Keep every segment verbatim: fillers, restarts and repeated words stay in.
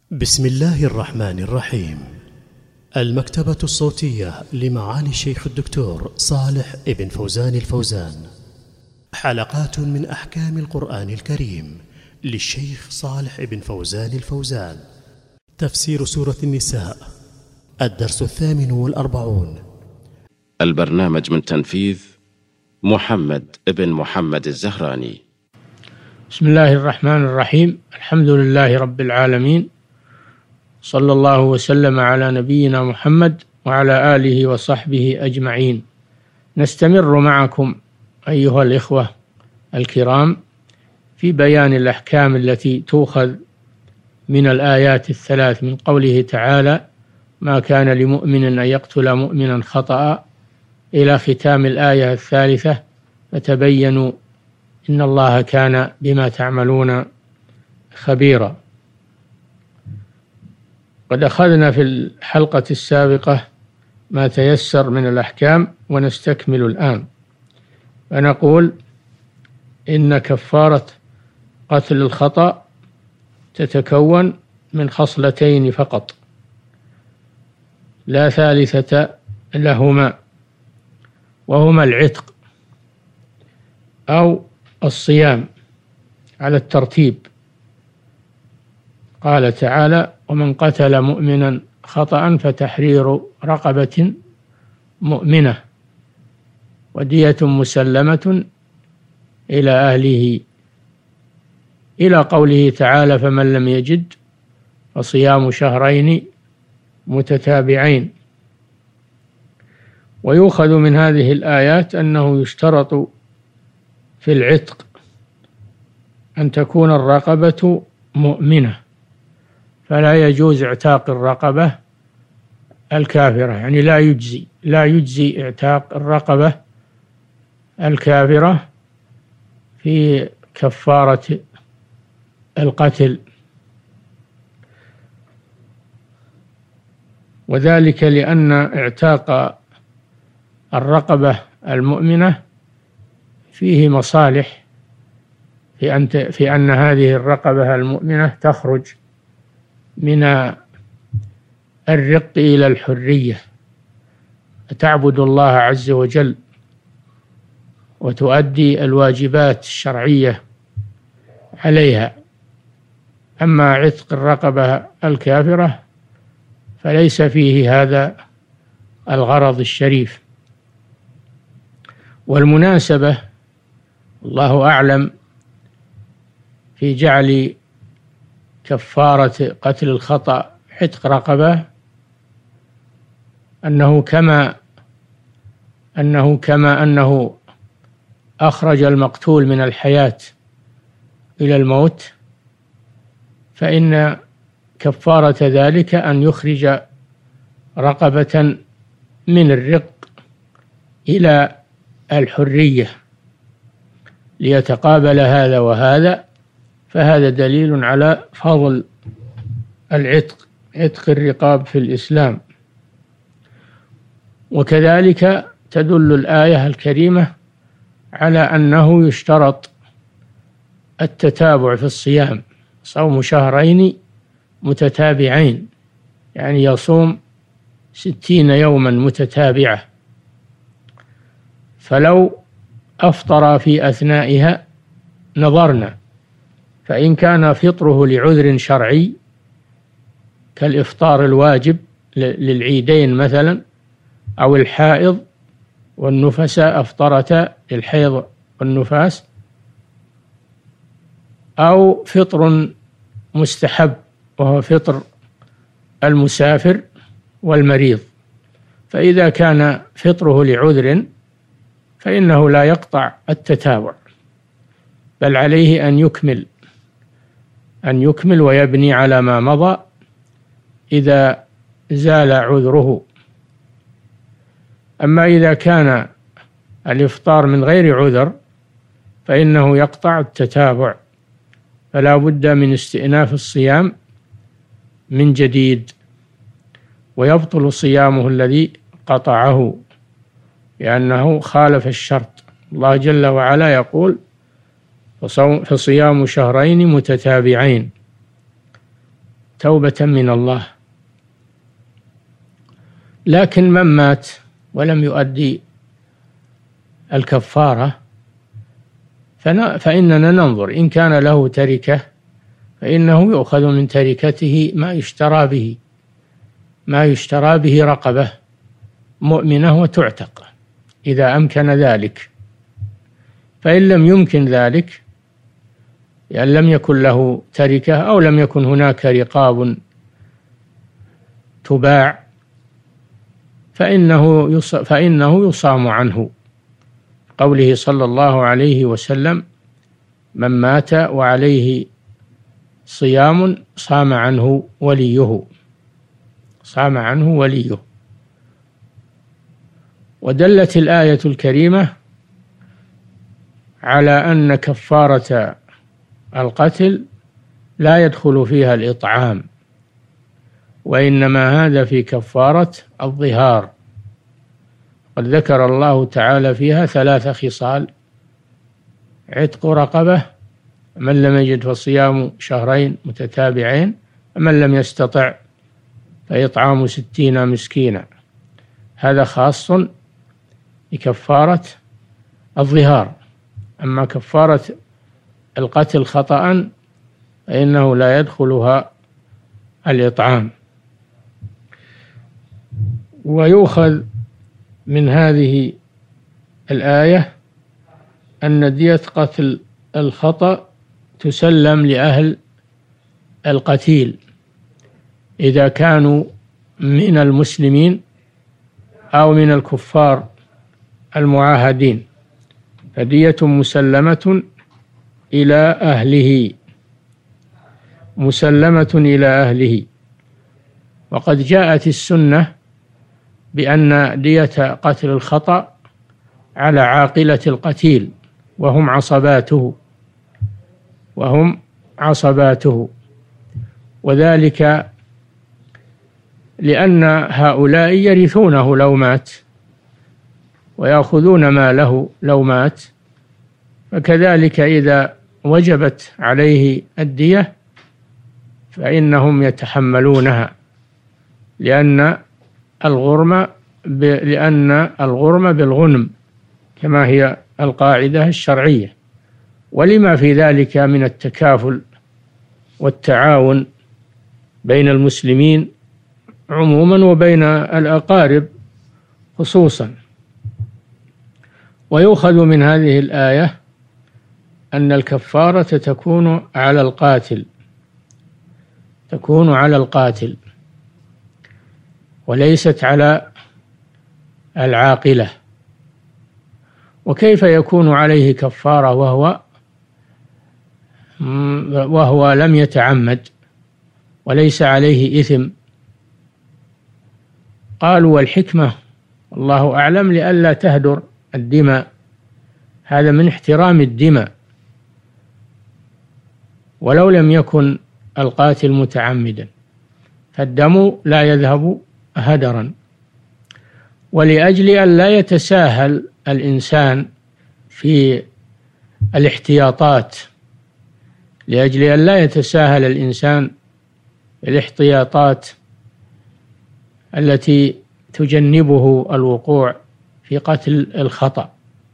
بسم الله الرحمن الرحيم. المكتبة الصوتية لمعالي الشيخ الدكتور صالح ابن فوزان الفوزان، حلقات من أحكام القرآن الكريم للشيخ صالح ابن فوزان الفوزان. تفسير سورة النساء، الدرس الثامن والأربعون. البرنامج من تنفيذ محمد ابن محمد الزهراني. بسم الله الرحمن الرحيم. الحمد لله رب العالمين، صلى الله وسلم على نبينا محمد وعلى آله وصحبه أجمعين. نستمر معكم أيها الإخوة الكرام في بيان الأحكام التي تؤخذ من الآيات الثلاث من قوله تعالى: ما كان لمؤمن أن يقتل مؤمنا خطأ، إلى ختام الآية الثالثة: فتبينوا إن الله كان بما تعملون خبيرا. قد أخذنا في الحلقة السابقة ما تيسر من الأحكام، ونستكمل الآن. فنقول إن كفارة قتل الخطأ تتكون من خصلتين فقط، لا ثالثة لهما، وهما العتق أو الصيام على الترتيب. قال تعالى: ومن قتل مؤمنا خطأ فتحرير رقبة مؤمنة ودية مسلمة إلى أهله، إلى قوله تعالى: فمن لم يجد فصيام شهرين متتابعين. ويؤخذ من هذه الآيات أنه يشترط في العتق أن تكون الرقبة مؤمنة، فلا يجوز اعتاق الرقبة الكافرة، يعني لا يجزي لا يجزي اعتاق الرقبة الكافرة في كفارة القتل، وذلك لأن اعتاق الرقبة المؤمنة فيه مصالح، في أن في أن هذه الرقبة المؤمنة تخرج من الرق إلى الحرية، تعبد الله عز وجل وتؤدي الواجبات الشرعية عليها. أما عتق الرقبة الكافرة فليس فيه هذا الغرض الشريف. والمناسبة الله أعلم في جعل كفارة قتل الخطأ عتق رقبة أنه كما أنه كما أنه أخرج المقتول من الحياة إلى الموت، فإن كفارة ذلك أن يخرج رقبة من الرق إلى الحرية ليتقابل هذا وهذا. فهذا دليل على فضل العتق، عتق الرقاب في الإسلام. وكذلك تدل الآية الكريمة على أنه يشترط التتابع في الصيام، صوم شهرين متتابعين، يعني يصوم ستين يوما متتابعة. فلو أفطر في أثنائها نظرنا، فإن كان فطره لعذر شرعي كالإفطار الواجب للعيدين مثلا، أو الحائض والنفساء أفطرتا للحيض والنفاس، أو فطر مستحب وهو فطر المسافر والمريض، فإذا كان فطره لعذر فإنه لا يقطع التتابع، بل عليه أن يكمل أن يكمل ويبني على ما مضى إذا زال عذره. أما إذا كان الإفطار من غير عذر فإنه يقطع التتابع، فلا بد من استئناف الصيام من جديد، ويبطل صيامه الذي قطعه لأنه خالف الشرط. الله جل وعلا يقول: فصيام شهرين متتابعين، توبة من الله. لكن من مات ولم يؤدي الكفارة فإننا ننظر، إن كان له تركة فإنه يؤخذ من تركته ما يشترى به ما يشترى به رقبة مؤمنة وتعتق إذا أمكن ذلك. فإن لم يمكن ذلك، يعني لم يكن له تركة أو لم يكن هناك رقاب تباع، فإنه فإنه يصام عنه، قوله صلى الله عليه وسلم: من مات وعليه صيام صام عنه وليه صام عنه وليه. ودلت الآية الكريمة على أن كفارة القتل لا يدخل فيها الإطعام، وإنما هذا في كفارة الظهار. قد ذكر الله تعالى فيها ثلاث خصال: عتق رقبة، من لم يجد فصيام شهرين متتابعين، ومن لم يستطع فإطعام ستين مسكينا. هذا خاص بكفارة الظهار. أما كفارة القتل خطأ فإنه لا يدخلها الإطعام. ويؤخذ من هذه الآية أن دية قتل الخطأ تسلم لأهل القتيل إذا كانوا من المسلمين أو من الكفار المعاهدين، فدية مسلمة إلى أهله مسلمة إلى أهله. وقد جاءت السنة بأن دية قتل الخطأ على عاقلة القتيل وهم عصباته وهم عصباته وذلك لأن هؤلاء يرثونه لو مات ويأخذون ماله لو مات، فكذلك إذا وجبت عليه الدية فإنهم يتحملونها، لأن الغرم ب... لأن الغرم بالغنم كما هي القاعدة الشرعية، ولما في ذلك من التكافل والتعاون بين المسلمين عموما وبين الأقارب خصوصا. ويؤخذ من هذه الآية أن الكفارة تكون على القاتل تكون على القاتل وليست على العاقلة. وكيف يكون عليه كفارة وهو وهو لم يتعمد وليس عليه إثم؟ قالوا والحكمة الله أعلم لئلا تهدر الدماء، هذا من احترام الدماء، ولو لم يكن القاتل متعمدا فالدم لا يذهب هدرا. ولأجل أن لا يتساهل الإنسان في الاحتياطات لأجل أن لا يتساهل الإنسان الاحتياطات التي تجنبه الوقوع في قتل الخطأ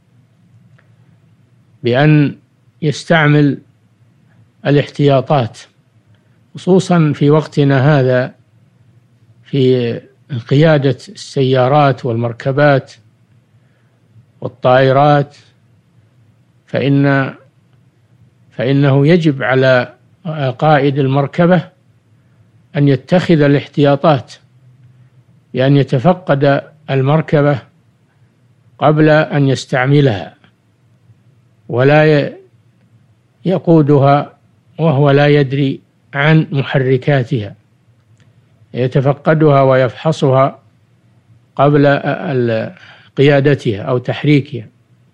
بأن يستعمل الاحتياطات، خصوصا في وقتنا هذا في قيادة السيارات والمركبات والطائرات، فإن فإنه يجب على قائد المركبة أن يتخذ الاحتياطات بأن يتفقد المركبة قبل أن يستعملها، ولا يقودها وهو لا يدري عن محركاتها، يتفقدها ويفحصها قبل قيادتها أو تحريكها.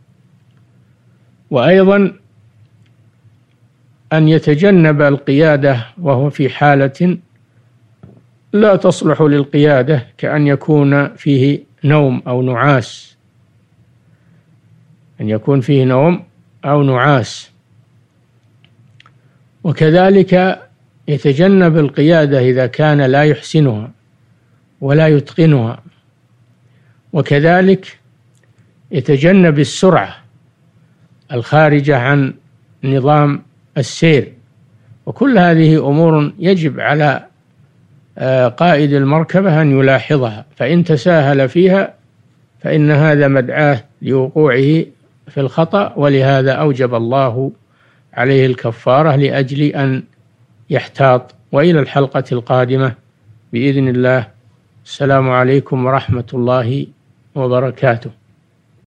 وأيضا أن يتجنب القيادة وهو في حالة لا تصلح للقيادة، كأن يكون فيه نوم أو نعاس أن يكون فيه نوم أو نعاس. وكذلك يتجنب القيادة إذا كان لا يحسنها ولا يتقنها، وكذلك يتجنب السرعة الخارجة عن نظام السير. وكل هذه أمور يجب على قائد المركبة أن يلاحظها، فإن تساهل فيها فإن هذا مدعاة لوقوعه في الخطأ، ولهذا أوجب الله عليه الكفارة لأجل أن يحتاط. وإلى الحلقة القادمة بإذن الله. السلام عليكم ورحمة الله وبركاته.